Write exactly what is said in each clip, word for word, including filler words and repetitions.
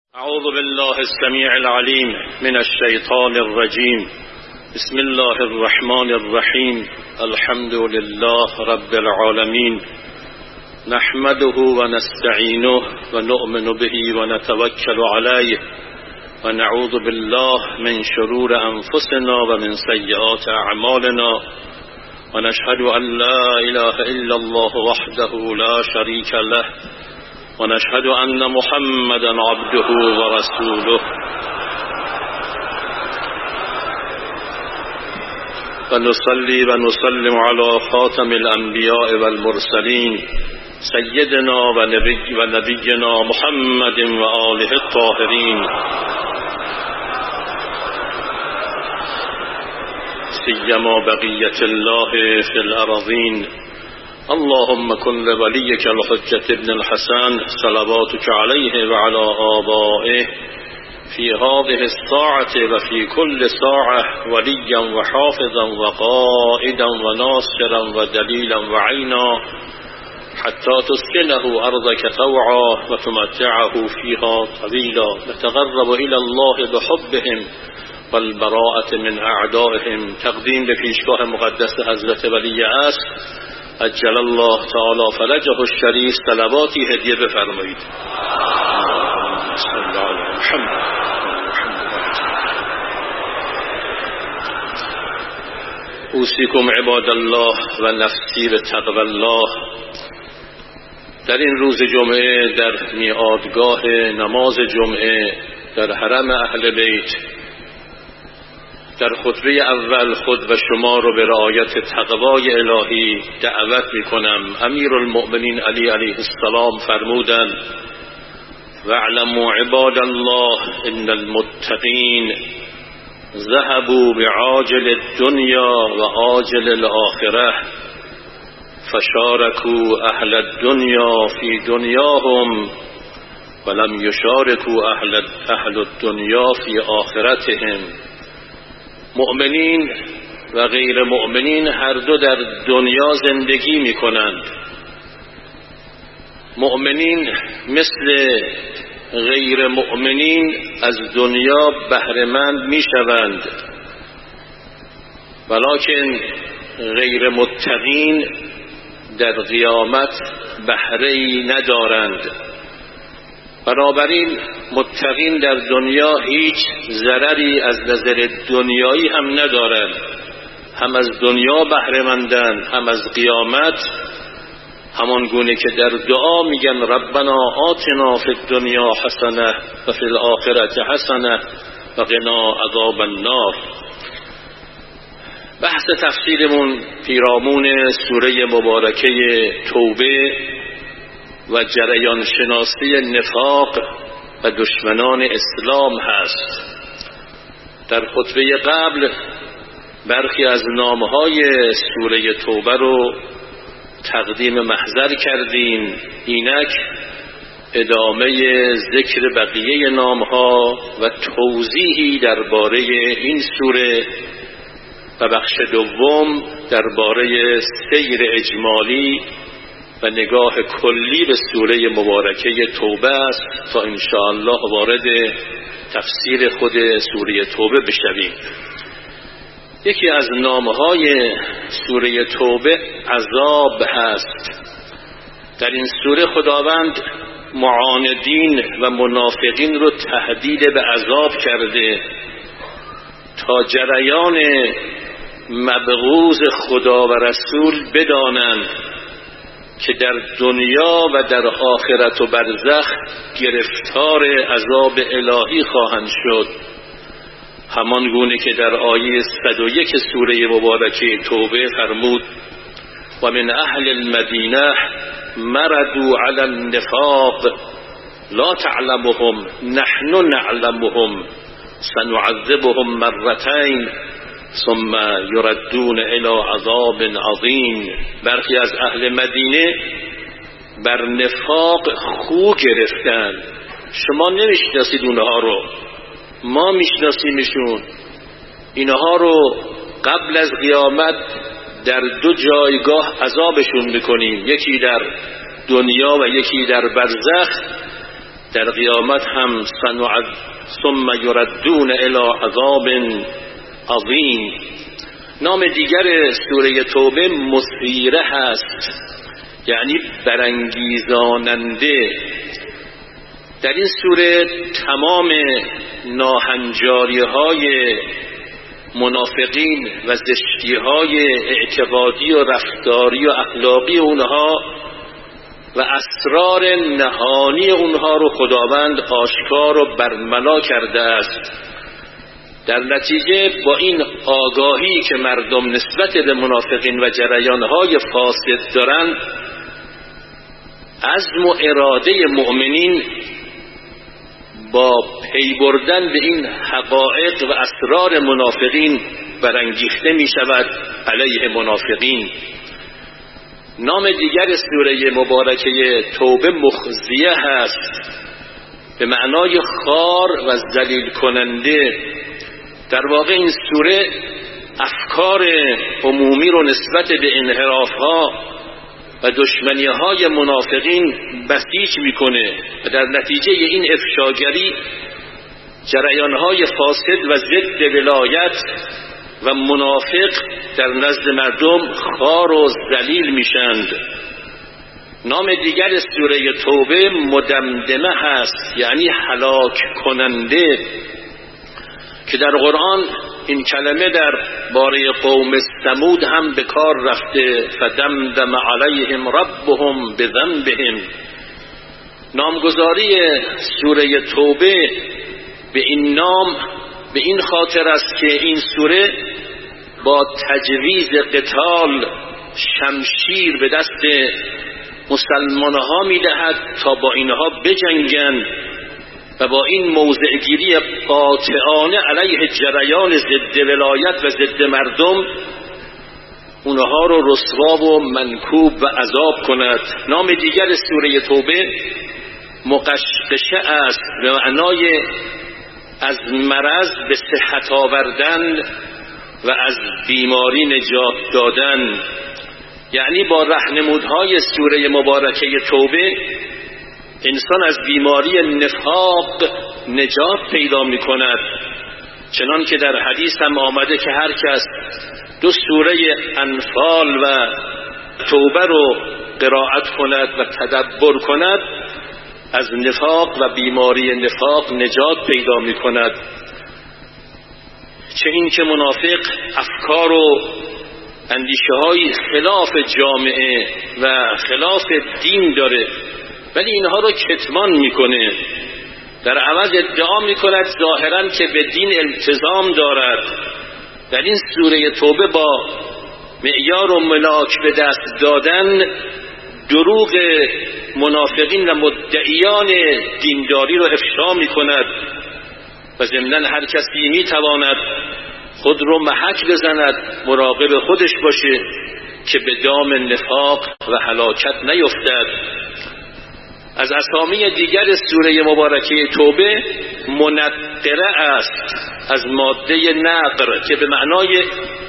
اعوذ بالله السميع العليم من الشيطان الرجيم. بسم الله الرحمن الرحيم. الحمد لله رب العالمين، نحمده ونستعينه ونؤمن به ونتوكل عليه ونعوذ بالله من شرور أنفسنا ومن سيئات أعمالنا، ونشهد أن لا إله إلا الله وحده لا شريك له، ونشهد أن محمدا عبده ورسوله، ونصلي ونسلم على خاتم الأنبياء والمرسلين سيدنا ونبي ونبينا محمد وآله الطاهرين، سيما بقية الله في الأرضين. اللهم كن لوليك الحجة ابن الحسن صلواتك عليه وعلى آبائه في هذه الساعة وفي كل ساعة وليا وحافظا وقائدا وناصرا ودليلا وعينا، حتى تسكنه أرضك طوعا وتمتعه فيها طويلا، نتقرب إلى الله بحبهم والبراءة من أعدائهم. تقديم بپیشگاه مقدس حضرت ولی عصر عجل الله تعالی فرجه الشریف صلواتی هدیه بفرمایید. صلی الله علی محمد. اوصیکم عباد الله و نفسی بتقوی الله. در این روز جمعه در میعادگاه نماز جمعه در حرم اهل بیت، در خطبه اول خود و شما رو به رعایت تقوای الهی دعوت می کنم. امیرالمؤمنین علی علیه السلام فرمودند: واعلموا عباد الله ان المتقین ذهبوا بعاجل الدنیا و عاجل الاخره فشاركوا اهل الدنیا فی دنیاهم ولم یشاركوا اهل اهل الدنیا فی آخرتهم. مؤمنین و غیر مؤمنین هر دو در دنیا زندگی می کنند. مؤمنین مثل غیر مؤمنین از دنیا بهره‌مند می شوند، ولکن غیر متقین در قیامت بهره‌ای ندارند. بنابراین متقین در دنیا هیچ ضرری از نظر دنیایی هم ندارند، هم از دنیا بهره مندند هم از قیامت. همان گونه که در دعا میگن ربنا آتنا فی الدنیا حسنه و فی الاخرة حسنه و قنا عذاب النار. بحث تفسیرمون پیرامون سوره مبارکه توبه و جریان شناسی نفاق و دشمنان اسلام هست. در خطبه قبل برخی از نامهای سوره توبه رو تقدیم محضر کردیم، اینک ادامه ذکر بقیه نامها و توضیحی درباره این سوره و بخش دوم درباره سیر اجمالی و نگاه کلی به سوره مبارکه توبه است تا انشاءالله وارد تفسیر خود سوره توبه بشویم. یکی از نامهای سوره توبه عذاب هست. در این سوره خداوند معاندین و منافقین رو تهدید به عذاب کرده تا جریان مبغوض خدا و رسول بدانند که در دنیا و در آخرت و برزخ گرفتار عذاب الهی خواهند شد. همان گونه که در آیه صد و یک سوره مبارکه توبه فرمود: و من اهل المدینه مردوا علی النفاق لا تعلمهم نحن نعلمهم سنعذبهم مرتين ثم یردون الی عذاب عظیم. برخی از اهل مدینه بر نفاق خو گرفتن. شما نمیشناسید اونها رو، ما میشناسیمشون. اینها رو قبل از قیامت در دو جایگاه عذابشون میکنیم، یکی در دنیا و یکی در برزخ، در قیامت هم سنعد ثم یردون الی عذاب عظیم. نام دیگر سوره توبه مثیره هست، یعنی برانگیزاننده. در این سوره تمام ناهنجاری های منافقین و زشتی های اعتقادی و رفتاری و اخلاقی اونها و اسرار نهانی اونها رو خداوند آشکار و برملا کرده است. در نتیجه با این آگاهی که مردم نسبت به منافقین و جریانهای فاسد دارند، عزم و اراده مؤمنین با پی بردن به این حقایق و اسرار منافقین برانگیخته می شود علیه منافقین. نام دیگر سوره مبارکه توبه مخزیه هست، به معنای خار و ذلیل کننده. در واقع این سوره افکار عمومی رو نسبت به انحراف‌ها و دشمنی‌های منافقین بسیج میکنه و در نتیجه این افشاگری جریان‌های فاسد و ضد ولایت و منافق در نزد مردم خار و ذلیل میشند. نام دیگر سوره توبه مدمدمه هست، یعنی هلاک کننده، که در قرآن این کلمه در باره قوم ثمود هم به کار رفته. فدمدم علیهم ربهم بذنبهم. نامگذاری سوره توبه به این نام به این خاطر است که این سوره با تجویز قتال شمشیر به دست مسلمانها میدهد تا با اینها بجنگند و با این موضعگیری قاطعانه علیه جریان ضد ولایت و ضد مردم اونها رو رسوا و منکوب و عذاب کند. نام دیگر سوره توبه مقشقشه است، به معنای از مرض به صحت آوردن و از بیماری نجات دادن. یعنی با راهنمودهای سوره مبارکه توبه انسان از بیماری نفاق نجات پیدا می کند، چنان که در حدیث هم آمده که هر کس دو سوره انفال و توبه رو قرائت کند و تدبر کند از نفاق و بیماری نفاق نجات پیدا می کند. چه این که منافق افکار و اندیشه های خلاف جامعه و خلاف دین داره، ولی اینها رو کتمان میکنه، در عوض ادعا میکند ظاهرا که به دین التزام دارد. در این سوره توبه با معیار و ملاک به دست دادن دروغ منافقین و مدعیان دینداری رو افشا میکند و ضمناً هر کسی میتواند خود رو محک بزند، مراقب خودش باشه که به دام نفاق و هلاکت نیفتد. از اسامی دیگر سوره مبارکه توبه منقره است، از ماده نقر که به معنای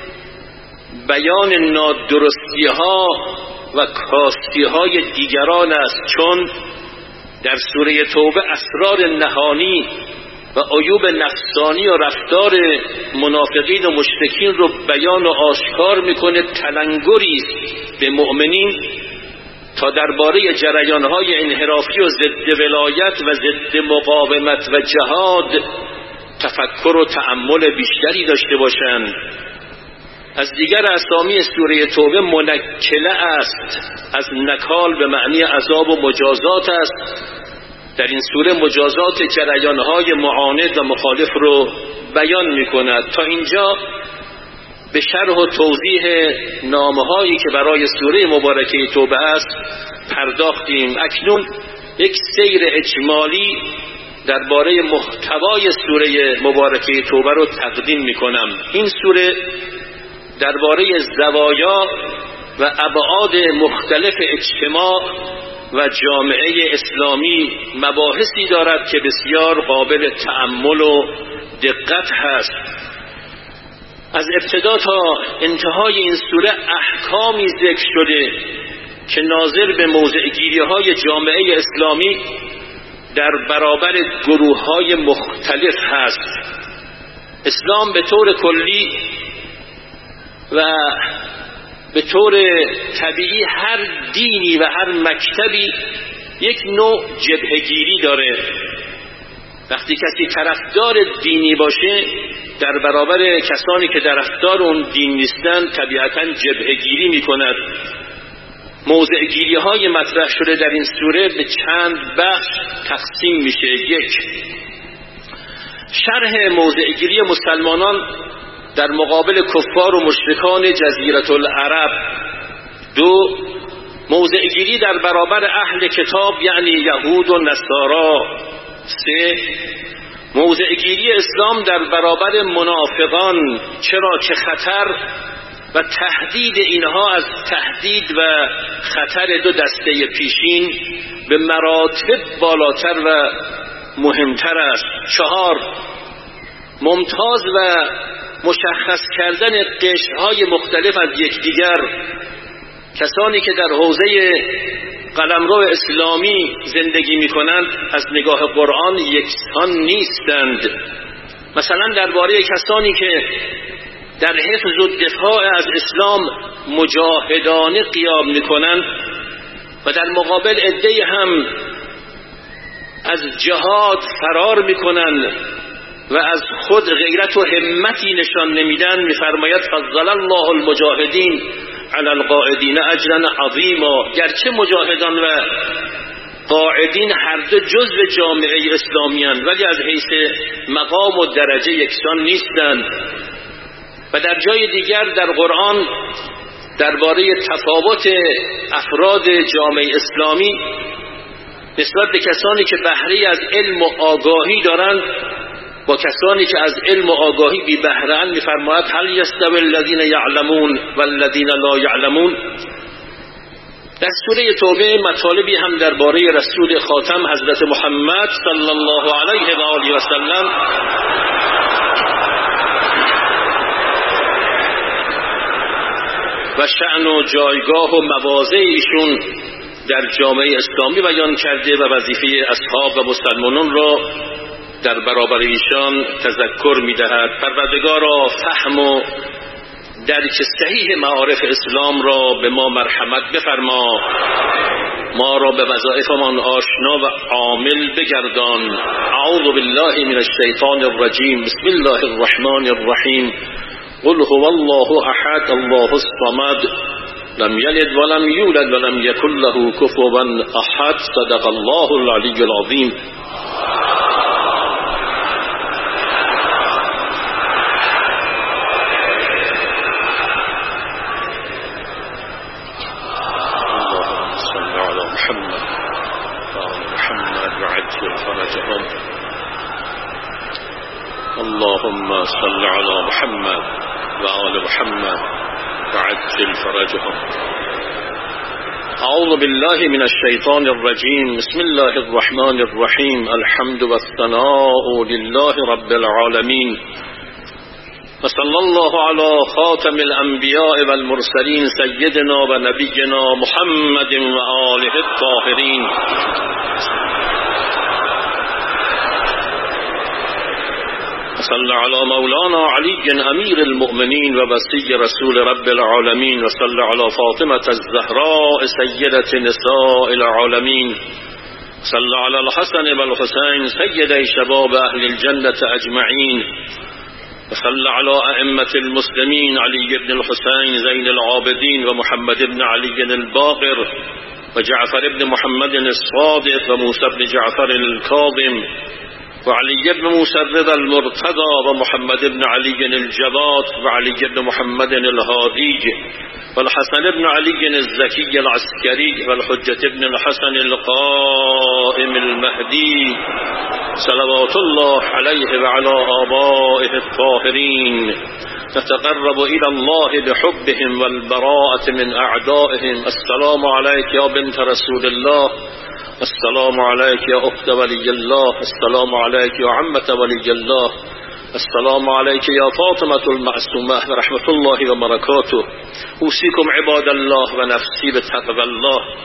بیان نادرستی ها و کاستی های دیگران است، چون در سوره توبه اسرار نهانی و عیوب نفسانی و رفتار منافقین و مشرکین رو بیان و آشکار میکنه. تلنگری است به مؤمنین تا درباره جریان‌های انحرافی و ضد ولایت و ضد مقاومت و جهاد تفکر و تأمل بیشتری داشته باشند. از دیگر اسامی سوره توبه منکله است، از نکال به معنی عذاب و مجازات است. در این سوره مجازات جریان‌های معاند و مخالف رو بیان می‌کند. تا اینجا به شرح و توضیح نامه‌هایی که برای سوره مبارکه توبه است پرداختیم. اکنون یک سیر اجمالی درباره محتوای سوره مبارکه توبه رو تقدیم می‌کنم. این سوره درباره زوایا و ابعاد مختلف اجتماع و جامعه اسلامی مباحثی دارد که بسیار قابل تأمل و دقت هست. از ابتدا تا انتهای این سوره احکامی ذکر شده که ناظر به موضع‌گیری‌های جامعه اسلامی در برابر گروه‌های مختلف هست. اسلام به طور کلی و به طور طبیعی هر دینی و هر مکتبی یک نوع جبهه‌گیری داره. وقتی کسی طرفدار دینی باشه در برابر کسانی که طرفدار اون دین نیستن طبیعتاً جبهه‌گیری می‌کند. موضع‌گیری های مطرح شده در این سوره به چند بخش تقسیم میشه. یک، شرح موضع‌گیری مسلمانان در مقابل کفار و مشرکان جزیره العرب. دو، موضع‌گیری در برابر اهل کتاب یعنی یهود و نصارا. سه، موضع‌گیری اسلام در برابر منافقان، چرا که خطر و تهدید اینها از تهدید و خطر دو دسته پیشین به مراتب بالاتر و مهمتر است. چهار، ممتاز و مشخص کردن قشرهای مختلف از یکدیگر. کسانی که در حوزه قلمرو اسلامی زندگی می کنند از نگاه قرآن یکسان نیستند. مثلا درباره کسانی که در حفظ و دفاع از اسلام مجاهدانه قیام می کنند و در مقابل عده‌ای هم از جهاد فرار می کنند و از خود غیرت و همتی نشان نمیدن، می‌فرماید فضل الله المجاهدین علی القاعدین اجرا عظیما. گرچه مجاهدان و قاعدین هر دو جزء جامعه اسلامی اند ولی از حیث مقام و درجه یکسان نیستند. و در جای دیگر در قرآن درباره تفاوت افراد جامعه اسلامی نسبت به کسانی که بهره از علم و آگاهی دارند با کسانی که از علم و آگاهی بی بهره اند می‌فرماید هل یستوی الذین یعلمون والذین لا یعلمون. در سوره توبه مطالبی هم درباره رسول خاتم حضرت محمد صلی الله علیه و آله و سلم و شأن و جایگاه و مواضع ایشون در جامعه اسلامی بیان کرده و وظیفه اصحاب و مسلمانان را در برابر ایشان تذکر می‌دهد. پروردگارا فهم و درک صحیح معارف اسلام را به ما مرحمت بفرما، ما را به وظایفمان آشنا و عامل بگردان. اعوذ بالله من الشیطان الرجیم. بسم الله الرحمن الرحیم. قل هو الله احد الله الصمد لم یلد ولم یولد ولم یکن له کفوا احد. صدق الله العلی العظیم. اللهم صل على محمد وآل محمد وعجل فرجهم. أعوذ بالله من الشيطان الرجيم. بسم الله الرحمن الرحيم. الحمد والثناء لله رب العالمين وصلى الله على خاتم الأنبياء والمرسلين سيدنا ونبينا محمد وآله الطاهرين. صلى على مولانا علي أمير المؤمنين ووصي رسول رب العالمين وصلى على فاطمة الزهراء سيدة نساء العالمين. صلى على الحسن والحسين سيدي شباب أهل الجنة أجمعين. وصلى على أئمة المسلمين علي بن الحسين زين العابدين ومحمد بن علي الباقر وجعفر بن محمد الصادق وموسى بن جعفر الكاظم وعلي بن موسى الرضا المرتضى ومحمد بن علي الجواد وعلي بن محمد الهادي والحسن بن علي الزكي العسكري والحجة بن الحسن القائم المهدي صلوات الله عليه وعلى آبائه الطاهرين. نتقرب إلى الله بحبهم والبراءة من أعدائهم. السلام عليك يا بنت رسول الله. السلام عليك يا أخت ولي الله. السلام عليك يا عمة ولي الله. السلام عليك يا فاطمة المعصومة ورحمة الله وبركاته. أوصيكم عباد الله ونفسي بتقوى الله.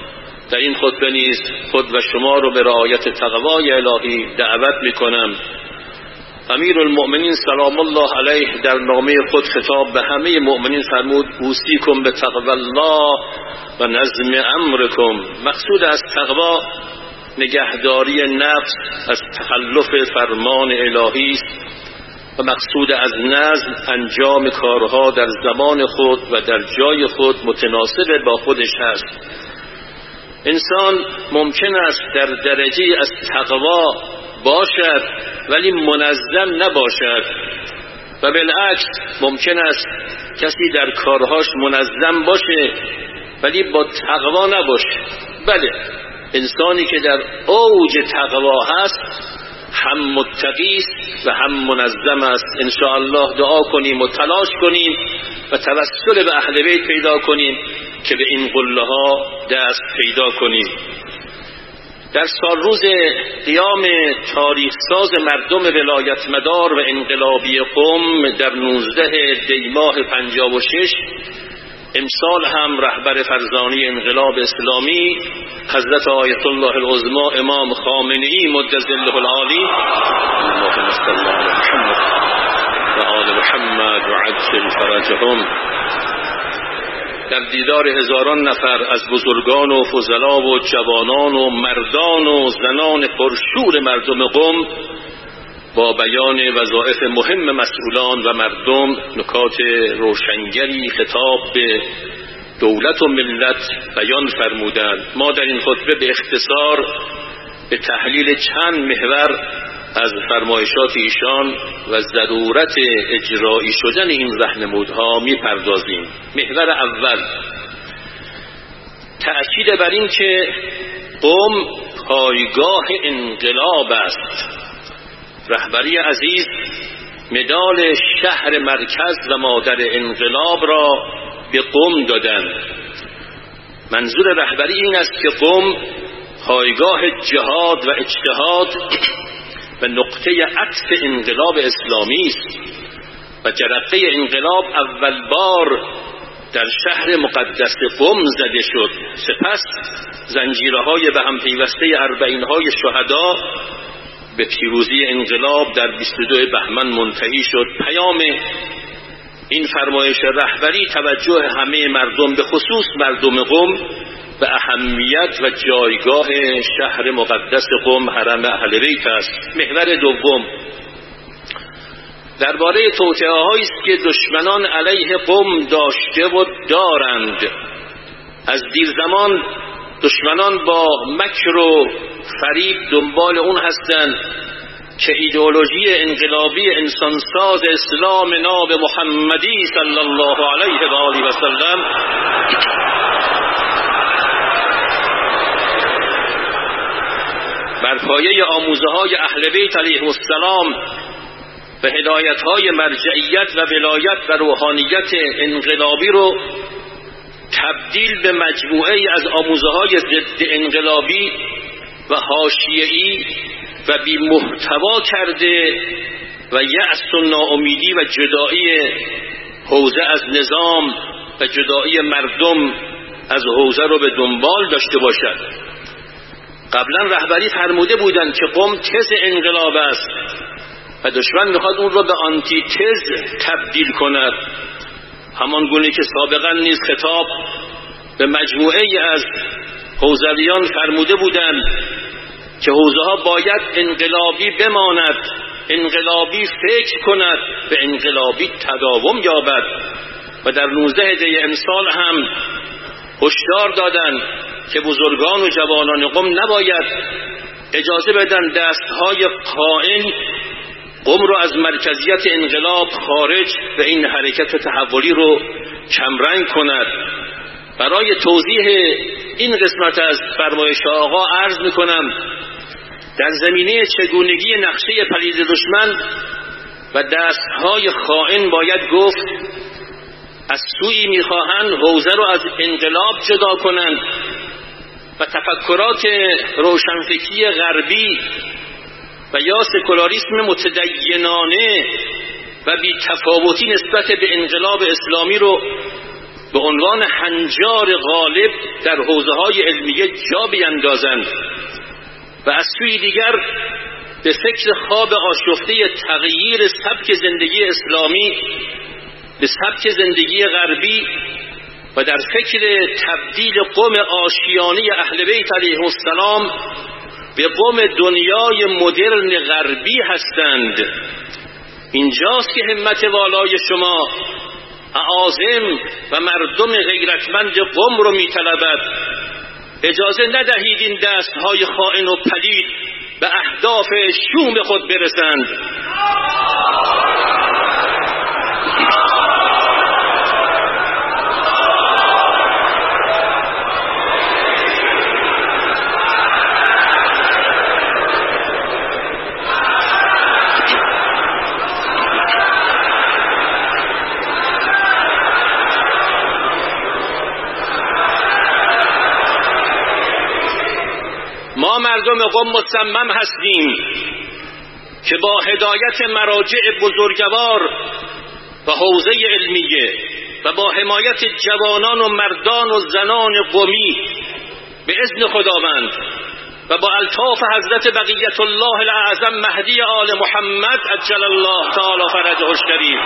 در این خطبه نیز خود و شما رو به رعایت تقوای الهی دعوت میکنم. امیر المؤمنین سلام الله علیه در نامه خود خطاب به همه مؤمنین فرمود اوصیکم به تقوی الله و نظم امرکم. مقصود از تقوا نگهداری نفس از تخلف فرمان الهی است و مقصود از نظم انجام کارها در زمان خود و در جای خود متناسب با خودش است. انسان ممکن است در درجه از تقوا باشد ولی منظم نباشد و بالعکس ممکن است کسی در کارهاش منظم باشه ولی با تقوا نباشه. بله، انسانی که در اوج تقوا هست هم متقی است و هم منظم است. ان شاء الله دعا کنیم و تلاش کنیم و توسل به اهل بیت پیدا کنیم که به این قله ها دست پیدا کنیم. در سال روز قیام تاریخ ساز مردم ولایت مدار و انقلابی قم در نوزده دی ماه پنجاه و شش امسال هم رهبر فرزانه انقلاب اسلامی حضرت آیت الله العظمی امام خامنه‌ای مد ظله العالی اللهم صل علی محمد و آل محمد و عجل فرجهم در دیدار هزاران نفر از بزرگان و فضلا و جوانان و مردان و زنان پرشور مردم قم با بیان وظایف مهم مسئولان و مردم نکات روشنگری خطاب به دولت و ملت بیان فرمودند. ما در این خطبه به اختصار به تحلیل چند محور از فرمایشات ایشان و ضرورت اجرایی شدن این راهنمودها میپردازیم. محور اول تأکید بر این که قم پایگاه انقلاب است. رهبری عزیز مدال شهر مرکز و مادر انقلاب را به قم دادند. منظور رهبری این است که قم پایگاه جهاد و اجتهاد و نقطه عطف انقلاب اسلامی است و جرقه انقلاب اول بار در شهر مقدس قم زده شد. سپس زنجیرهای به هم پیوسته اربعین‌های شهدا به پیروزی انقلاب در بیست و دو بهمن منتهی شد. پیام این فرمایش رهبری توجه همه مردم به خصوص مردم قم به اهمیت و جایگاه شهر مقدس قم حرم اهل بیت است. محور دوم درباره توطئه‌هایی است که دشمنان علیه قم داشته و دارند. از دیر زمان دشمنان با مکر و فریب دنبال اون هستند که ایدئولوژی انقلابی انسانساز اسلام ناب محمدی صلی الله علیه و آله و سلم بر پایه آموزه‌های اهل بیت علیهم السلام و هدایت‌های مرجعیت و ولایت و روحانیت انقلابی رو تبدیل به مجموعه از آموزه‌های ضد انقلابی و حاشیه‌ای و بی محتوا کرده و یأس و ناامیدی و جدایی حوزه از نظام و جدایی مردم از حوزه رو به دنبال داشته باشد. قبلا رهبری فرموده بودند که قم تز انقلاب است و دشمن میخواد اون رو به آنتی تز تبدیل کند، همان گونه که سابقا نیز خطاب به مجموعه از حوزویان فرموده بودند که حوزه ها باید انقلابی بماند، انقلابی فکر کند، به انقلابی تداوم یابد و در نوزده دی امسال هم هشدار دادند که بزرگان و جوانان قم نباید اجازه بدن دستهای قائم قم رو از مرکزیت انقلاب خارج و این حرکت تحولی رو کمرنگ کند. برای توضیح این قسمت از فرمایش آقا عرض میکنم در زمینه چگونگی نقشه پلید دشمن و دستهای خائن باید گفت از سوی میخواهند حوزه رو از انقلاب جدا کنند و تفکرات روشنفکری غربی و یا سکولاریسم متدینانه و بی تفاوتی نسبت به انقلاب اسلامی رو به عنوان هنجار غالب در حوزه‌های علمیه جا بیندازند و از سوی دیگر به فکر خواب آشفته تغییر سبک زندگی اسلامی به سبک زندگی غربی و در فکر تبدیل قوم آشیانه اهل بیت علیهم السلام به قوم دنیای مدرن غربی هستند. اینجاست که همت والای شما اعاظم و مردم غیرتمند قوم رو میطلبد. اجازه ندهید این دستهای خائن و پلید به اهداف شوم خود برسند. ما مردم قم مصمم هستیم که با هدایت مراجع بزرگوار و حوزه علمیه و با حمایت جوانان و مردان و زنان قمی به اذن خداوند و با الطاف حضرت بقیت الله الاعظم مهدی آل محمد عجل الله تعالی فرجه الشریف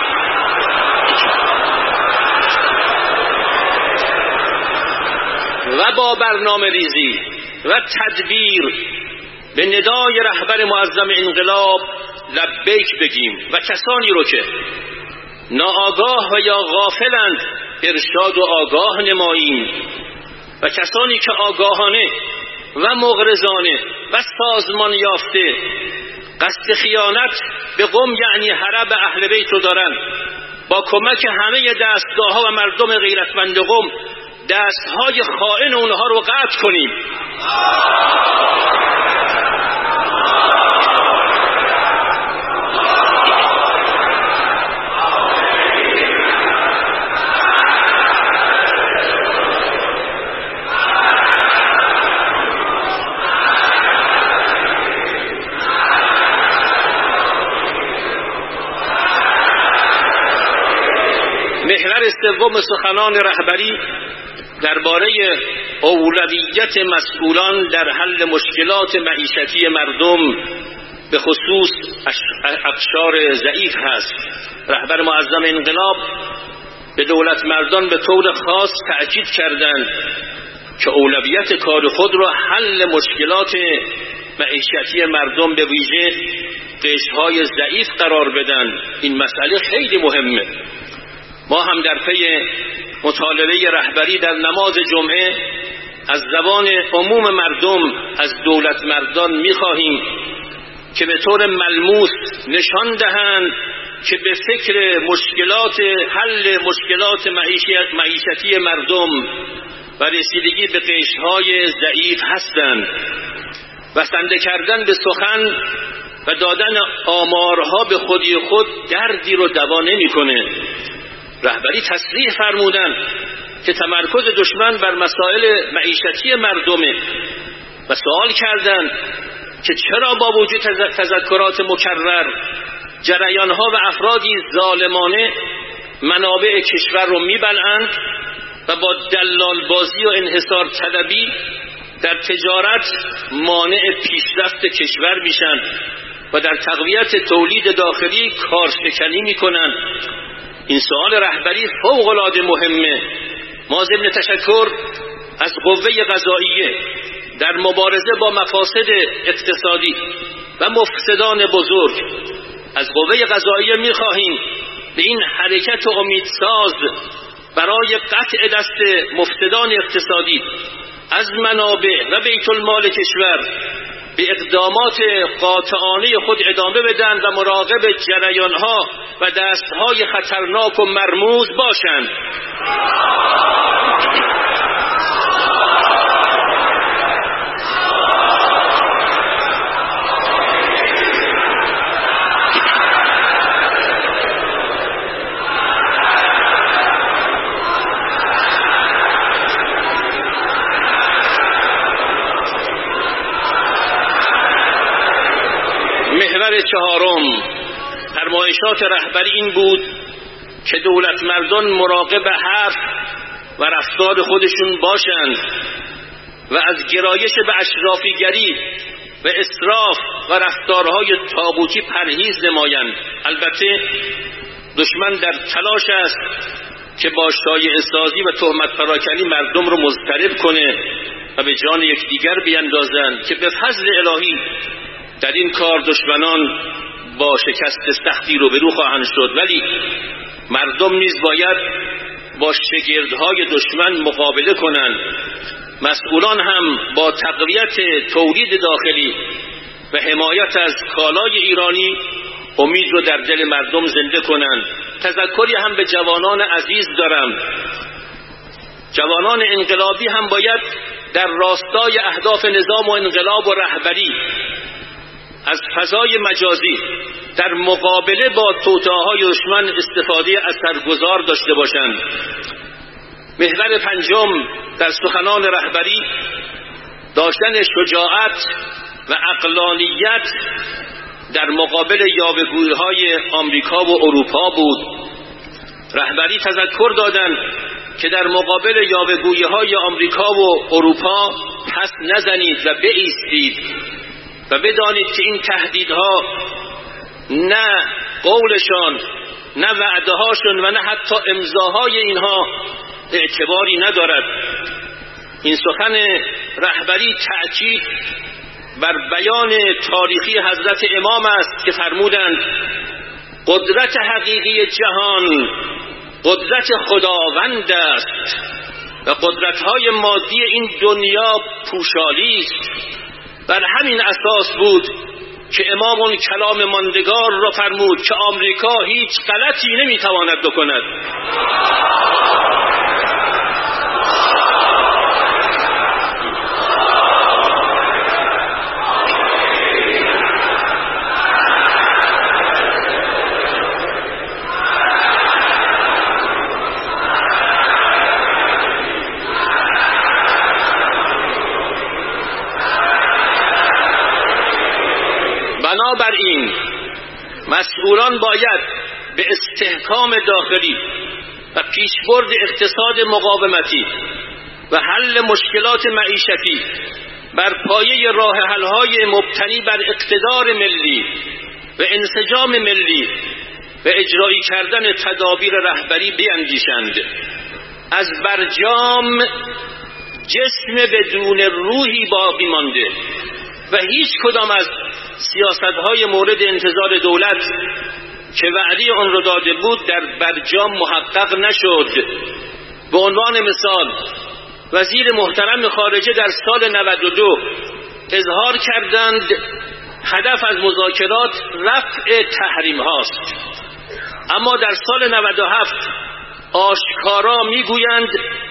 و با برنامه ریزی و تدبیر به ندای رهبر معظم انقلاب لبیک بگیم و کسانی رو که ناآگاه و یا غافلند ارشاد و آگاه نماییم و کسانی که آگاهانه و مغرضانه و سازمان یافته قصد خیانت به قوم یعنی حرب اهل بیت رو دارن، با کمک همه دستگاه ها و مردم غیرتمند قوم دستهای خائن اونها رو قطع کنیم. محور سوم سخنان رهبری درباره اولویت مسئولان در حل مشکلات معیشتی مردم به خصوص اقشار ضعیف هست. رهبر معظم انقلاب به دولت مردان به طور خاص تأکید کردند که اولویت کار خود را حل مشکلات معیشتی مردم به ویژه قشرهای ضعیف قرار بدن. این مسئله خیلی مهمه. ما هم در پی مطالبه رهبری در نماز جمعه از زبان عموم مردم از دولت مردان می‌خواهیم که به طور ملموس نشان دهند که به فکر مشکلات حل مشکلات معیشتی مردم و رسیدگی به قشرهای ضعیف هستند. بسنده کردن به سخن و دادن آمارها به خودی خود دردی رو دوا نمی‌کنه. رهبری تصریح فرمودند که تمرکز دشمن بر مسائل معیشتی مردمه و سوال کردند که چرا با وجود تذکرات مکرر جریانها و افرادی ظالمانه منابع کشور رو میبلند و با دلال بازی و انحصار طلبی در تجارت مانع پیشرفت کشور میشن و در تقویت تولید داخلی کارشکنی میکنن. این سوال رهبری فوق العاده مهمه. ما ضمن تشکر از قوه قضاییه در مبارزه با مفاسد اقتصادی و مفسدان بزرگ از قوه قضاییه می‌خواهیم به این حرکت امیدساز برای قطع دست مفسدان اقتصادی از منابع و بیت المال کشور به اقدامات قاطعانه خود ادامه بدن و مراقب جریانها و دستهای خطرناک و مرموز باشند. محور چهارم فرمایشات رهبری این بود که دولت مردان مراقب حرف و رفتار خودشون باشند و از گرایش به اشرافیگری و اسراف و رفتارهای طاغوتی پرهیز نمایند. البته دشمن در تلاش است که با شایعه سازی و تهمت پراکنی مردم رو مضطرب کنه و به جان یکدیگر بیندازند که به فضل الهی در این کار دشمنان با شکست سختی روبرو خواهند شد، ولی مردم نیز باید با شگردهای دشمن مقابله کنند. مسئولان هم با تقویت تولید داخلی و حمایت از کالای ایرانی امید رو در دل مردم زنده کنند. تذکری هم به جوانان عزیز دارم. جوانان انقلابی هم باید در راستای اهداف نظام و انقلاب و رهبری از فضای مجازی در مقابله با توطئه‌های دشمن استفاده اثرگذار داشته باشند. محور پنجم در سخنان رهبری داشتن شجاعت و عقلانیت در مقابل یاوه‌گویی‌های آمریکا و اروپا بود. رهبری تذکر دادند که در مقابل یاوه‌گویی‌های آمریکا و اروپا پس نزنید و بایستید و بدانید که این تهدیدها نه قولشان، نه وعده‌هاشون و نه حتی امضاهای اینها اعتباری ندارد. این سخن رهبری تأکید بر بیان تاریخی حضرت امام است که فرمودند قدرت حقیقی جهان قدرت خداوند است و قدرت‌های مادی این دنیا پوشالی است. بر همین اساس بود که امام اون کلام ماندگار را فرمود که آمریکا هیچ غلطی نمیتواند بکند. بنابراین مسئولان باید به استحکام داخلی و پیشبرد اقتصاد مقاومتی و حل مشکلات معیشتی بر پایه راه حل‌های مبتنی بر اقتدار ملی و انسجام ملی و اجرایی کردن تدابیر رهبری بیندیشند. از برجام جسم بدون روحی باقی مانده و هیچ کدام از سیاست‌های مورد انتظار دولت که وعده آن را داده بود در برجام محقق نشد. به عنوان مثال وزیر محترم خارجه در سال نود و دو اظهار کردند هدف از مذاکرات رفع تحریم هاست، اما در سال نود و هفت آشکارا میگویند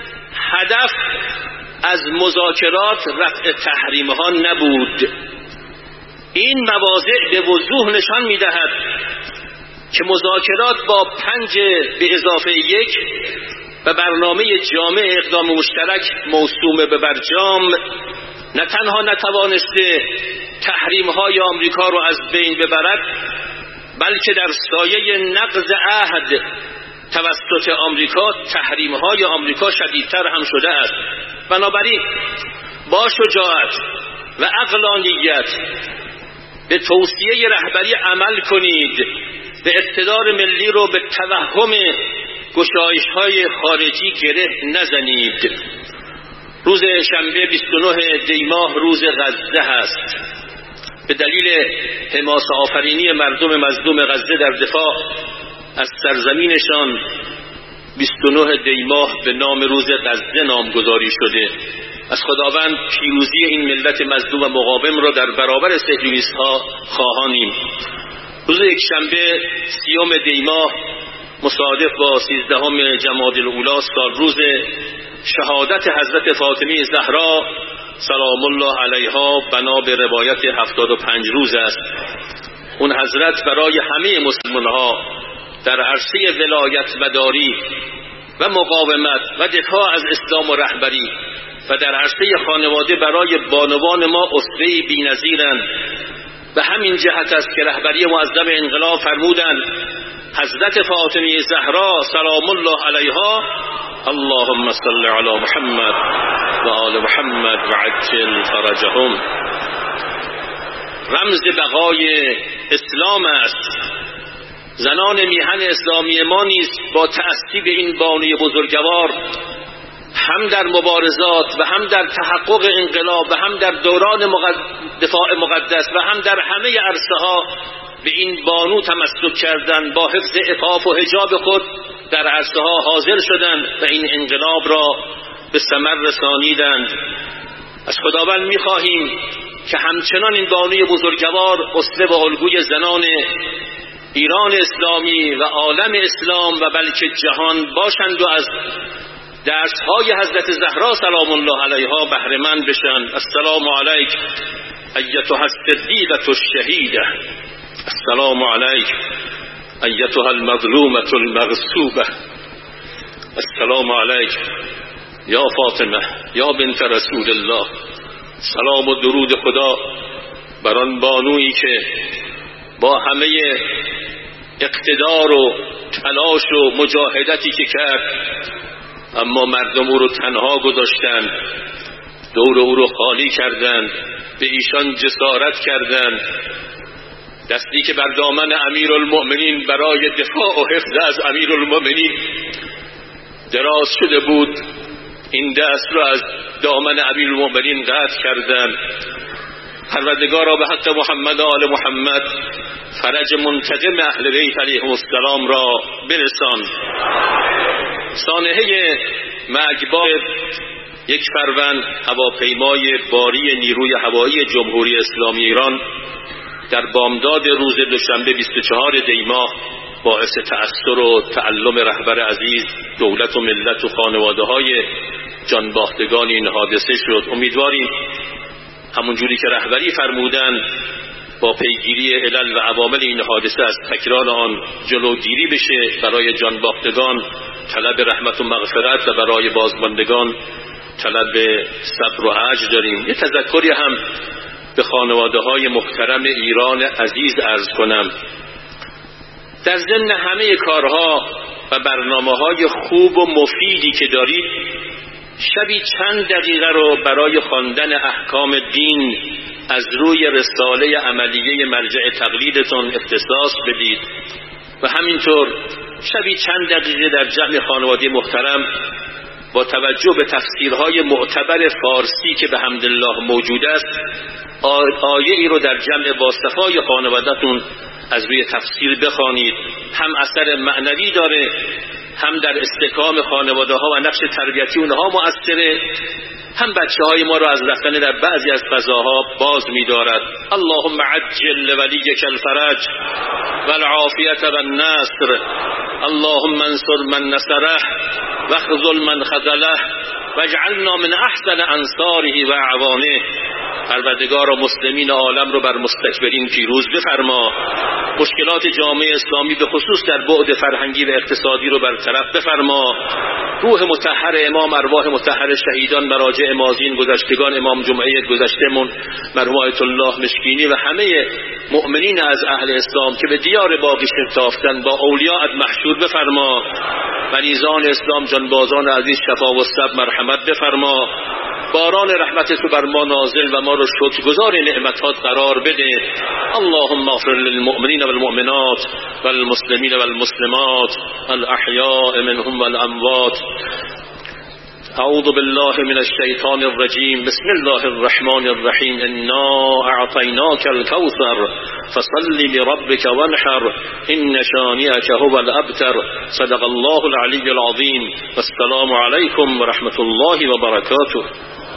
هدف از مذاکرات رفع تحریم ها نبود. این مواضع به وضوح نشان می‌دهد که مذاکرات با پنج به اضافه یک و برنامه جامع اقدام مشترک موسوم به برجام نه تنها نتوانسته تحریم‌های آمریکا را از بین ببرد، بلکه در سایه نقض عهد توسط آمریکا تحریم‌های آمریکا شدیدتر هم شده است. بنابراین با شجاعت و عقلانیت به توصیه رهبری عمل کنید و اقتدار ملی رو به توهم گشایش‌های خارجی گره نزنید. روز شنبه بیست و نه دی ماه روز غزه هست. به دلیل حماس آفرینی مردم مظلوم غزه در دفاع از سرزمینشان بیست و نه دی ماه به نام روز غزه نامگذاری شده. از خداوند پیروزی این ملت مظلوم و مقاوم را در برابر صهیونیست‌ها خواهانیم. روز یکشنبه سیوم دی ماه مصادف با سیزدهم جمادی الاولی سال روز شهادت حضرت فاطمه زهرا سلام الله علیها بنا به روایت هفتاد و پنج روز است. اون حضرت برای همه مسلمان‌ها در عرصه ولایت مداری و مقاومت و دفاع از اسلام و رهبری و در عرصه خانواده برای بانوان ما اسوه‌ای بی‌نظیرند. به همین جهت است که رهبری معظم انقلاب فرمودند حضرت فاطمه زهرا سلام الله علیها اللهم صل علی محمد و آل محمد و عجل فرجهم. رمز بقای اسلام است. زنان میهن اسلامی ما نیز با تأسیب این بانوی بزرگوار هم در مبارزات و هم در تحقق انقلاب و هم در دوران دفاع مقدس و هم در همه عرصه‌ها به این بانو تمسک کردند، با حفظ عفاف و حجاب خود در عرصه‌ها حاضر شدند و این انقلاب را به ثمر رسانیدند. از خداوند می‌خواهیم که همچنان این بانوی بزرگوار اسوه و الگوی زنان ایران اسلامی و عالم اسلام و بلکه جهان باشند و از درس‌های حضرت زهرا سلام الله علیها بهره مند بشن. السلام علیک ایتها الصدیقة الشهیده، السلام علیک ایتها المظلومة المغصوبة، السلام علیک یا فاطمه یا بنت رسول الله. سلام و درود خدا بر آن بانویی که با همه اقتدار و تلاش و مجاهدتی که کرد اما مردم او رو تنها گذاشتند، دور او رو خالی کردند، به ایشان جسارت کردند. دستی که بر دامن امیرالمؤمنین برای دفاع و حفظ از امیرالمؤمنین دراز شده بود، این دست را از دامن امیرالمؤمنین قطع کردند. پروردگارا به حق محمد و آل محمد فرج منتقم اهل بیت علیهم السلام را برسان. سانحه مرگبار یک فروند هواپیمای باری نیروی هوایی جمهوری اسلامی ایران در بامداد روز دوشنبه بیست و چهارم دی ماه باعث تأثر و تعلم رهبر عزیز، دولت و ملت و خانواده های جانباختگان این حادثه شد. امیدواریم همونجوری که رهبری فرمودند با پیگیری علل و عوامل این حادثه از تکرار آن جلوگیری بشه. برای جانباختگان طلب رحمت و مغفرت و برای بازماندگان طلب صبر و اجر داریم. یه تذکری هم به خانواده های محترم ایران عزیز عرض کنم. در ضمن همه کارها و برنامه های خوب و مفیدی که دارید، شبی چند دقیقه رو برای خواندن احکام دین از روی رساله عملیه مرجع تقلیدتون اختصاص بدید و همینطور شبی چند دقیقه در جمع خانواده محترم با توجه به تفسیرهای معتبر فارسی که به حمدالله موجود است، آیه ای رو در جمع با صفای خانواده‌تون از روی تفسیر بخوانید. هم اثر معنوی داره، هم در استحکام خانواده ها و نقش تربیتی اونها مؤثره، هم بچه های ما را از رفتن در بعضی از فضاها باز می‌دارد. اللهم عجل ولیک الفرج والعافیت والنصر، اللهم انصر من نصره واخذل من خذله واجعلنا من احسن انصاره و اعوانه. پروردگار و مسلمین عالم رو بر مستکبرین پیروز بفرما. مشکلات جامعه اسلامی به خصوص در بعد فرهنگی و اقتصادی رو برطرف بفرما. روح مطهر امام، ارواح مطهر شهیدان، مراجع ماضین گذشتگان، امام جمعه گذشتمون مرحوم آیت الله مشکینی و همه مؤمنین از اهل اسلام که به دیار باقی شتافتند با اولیاءت محشور بفرما. مریضان اسلام، جانبازان عزیز شفا و صبر مرحمت بفرما. باران رحمت تو بر ما نازل و ما رو شکرگزار نعمتات قرار بده. اللهم اغفر للمؤمنین والمؤمنات والمسلمین والمسلمات الاحیاء منهم والاموات. اعوذ بالله من الشیطان الرجیم. بسم الله الرحمن الرحیم. انا اعطیناک الکوثر فصل لربک وانحر ان شانئک هو الابتر. صدق الله العلی العظیم. والسلام علیکم ورحمة الله وبرکاته.